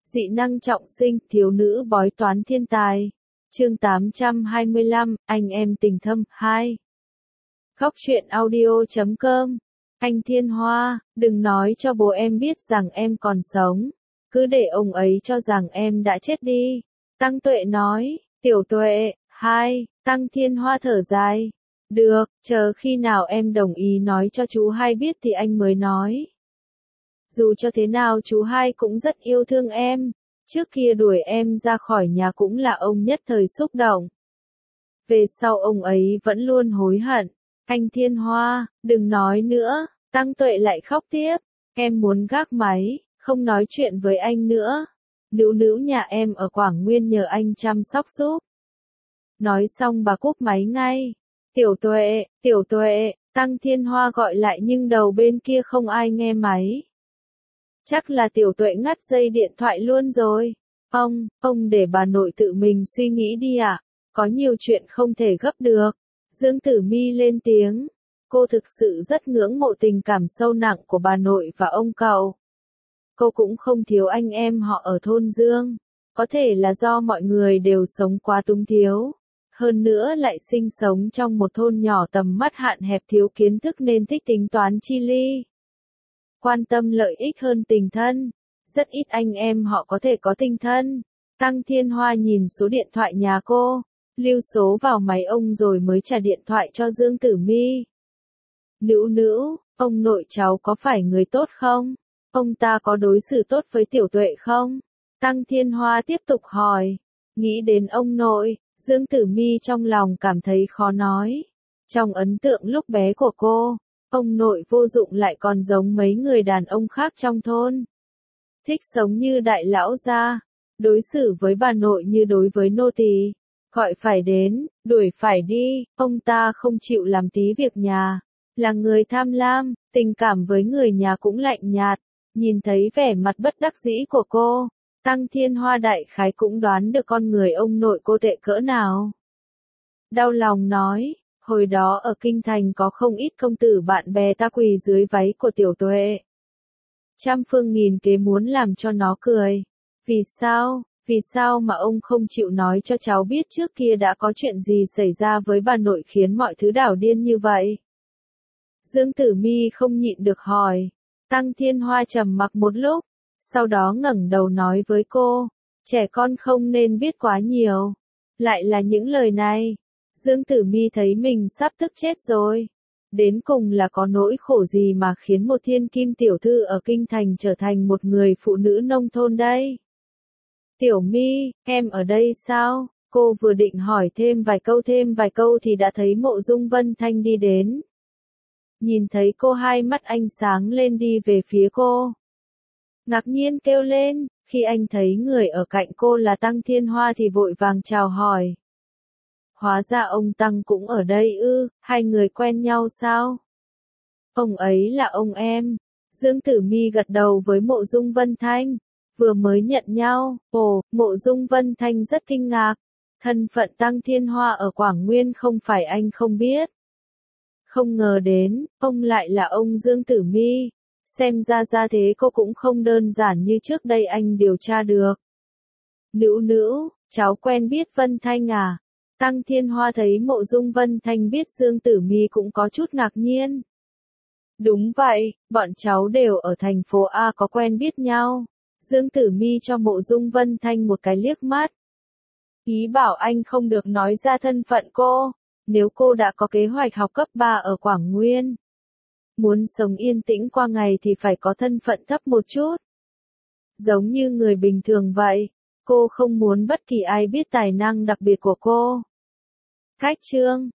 Dị năng trọng sinh, thiếu nữ bói toán thiên tài. Chương 825, anh em tình thâm, 2. Góc truyện audio.com. Anh Thiên Hoa, đừng nói cho bố em biết rằng em còn sống. Cứ để ông ấy cho rằng em đã chết đi. Tăng Tuệ nói. Tiểu Tuệ, 2. Tăng Thiên Hoa thở dài. Được, chờ khi nào em đồng ý nói cho chú hai biết thì anh mới nói. Dù cho thế nào chú hai cũng rất yêu thương em. Trước kia đuổi em ra khỏi nhà cũng là ông nhất thời xúc động. Về sau ông ấy vẫn luôn hối hận. Anh Thiên Hoa, đừng nói nữa. Tăng Tuệ lại khóc tiếp. Em muốn gác máy, không nói chuyện với anh nữa. Nữu nữu nhà em ở Quảng Nguyên nhờ anh chăm sóc giúp. Nói xong bà cúp máy ngay. Tiểu Tuệ, Tăng Thiên Hoa gọi lại nhưng đầu bên kia không ai nghe máy. Chắc là Tiểu Tuệ ngắt dây điện thoại luôn rồi. Ông để bà nội tự mình suy nghĩ đi ạ. Có nhiều chuyện không thể gấp được. Dương Tử Mi lên tiếng. Cô thực sự rất ngưỡng mộ tình cảm sâu nặng của bà nội và ông cậu. Cô cũng không thiếu anh em họ ở thôn Dương. Có thể là do mọi người đều sống quá túng thiếu. Hơn nữa lại sinh sống trong một thôn nhỏ tầm mắt hạn hẹp thiếu kiến thức nên thích tính toán chi ly. Quan tâm lợi ích hơn tình thân. Rất ít anh em họ có thể có tình thân. Tăng Thiên Hoa nhìn số điện thoại nhà cô, lưu số vào máy ông rồi mới trả điện thoại cho Dương Tử Mi. Nữu nữu, ông nội cháu có phải người tốt không? Ông ta có đối xử tốt với Tiểu Tuệ không? Tăng Thiên Hoa tiếp tục hỏi. Nghĩ đến ông nội, Dương Tử Mi trong lòng cảm thấy khó nói. Trong ấn tượng lúc bé của cô, ông nội vô dụng lại còn giống mấy người đàn ông khác trong thôn. Thích sống như đại lão gia, đối xử với bà nội như đối với nô tỳ, gọi phải đến, đuổi phải đi, ông ta không chịu làm tí việc nhà, là người tham lam, tình cảm với người nhà cũng lạnh nhạt. Nhìn thấy vẻ mặt bất đắc dĩ của cô, Tăng Thiên Hoa đại khái cũng đoán được con người ông nội cô tệ cỡ nào. Đau lòng nói, hồi đó ở Kinh Thành có không ít công tử bạn bè ta quỳ dưới váy của Tiểu Tuệ. Trăm phương nghìn kế muốn làm cho nó cười. Vì sao mà ông không chịu nói cho cháu biết trước kia đã có chuyện gì xảy ra với bà nội khiến mọi thứ đảo điên như vậy? Dương Tử Mi không nhịn được hỏi. Tăng Thiên Hoa trầm mặc một lúc, sau đó ngẩng đầu nói với cô, trẻ con không nên biết quá nhiều. Lại là những lời này. Dương Tử Mi thấy mình sắp tức chết rồi. Đến cùng là có nỗi khổ gì mà khiến một thiên kim tiểu thư ở Kinh Thành trở thành một người phụ nữ nông thôn đây? Tiểu Mi, em ở đây sao? Cô vừa định hỏi thêm vài câu thì đã thấy Mộ Dung Vân Thanh đi đến. Nhìn thấy cô hai mắt anh sáng lên đi về phía cô. Ngạc nhiên kêu lên, khi anh thấy người ở cạnh cô là Tăng Thiên Hoa thì vội vàng chào hỏi. Hóa ra ông Tăng cũng ở đây ư, hai người quen nhau sao? Ông ấy là ông em. Dương Tử Mi gật đầu với Mộ Dung Vân Thanh. Vừa mới nhận nhau, Mộ Dung Vân Thanh rất kinh ngạc. Thân phận Tăng Thiên Hoa ở Quảng Nguyên không phải anh không biết. Không ngờ đến, ông lại là ông Dương Tử Mi. Xem ra thế cô cũng không đơn giản như trước đây anh điều tra được. Nữu, cháu quen biết Vân Thanh à? Tăng Thiên Hoa thấy Mộ Dung Vân Thanh biết Dương Tử Mi cũng có chút ngạc nhiên. Đúng vậy, bọn cháu đều ở thành phố A có quen biết nhau. Dương Tử Mi cho Mộ Dung Vân Thanh một cái liếc mắt. Ý bảo anh không được nói ra thân phận cô, nếu cô đã có kế hoạch học cấp 3 ở Quảng Nguyên. Muốn sống yên tĩnh qua ngày thì phải có thân phận thấp một chút. Giống như người bình thường vậy, cô không muốn bất kỳ ai biết tài năng đặc biệt của cô. Khách chương.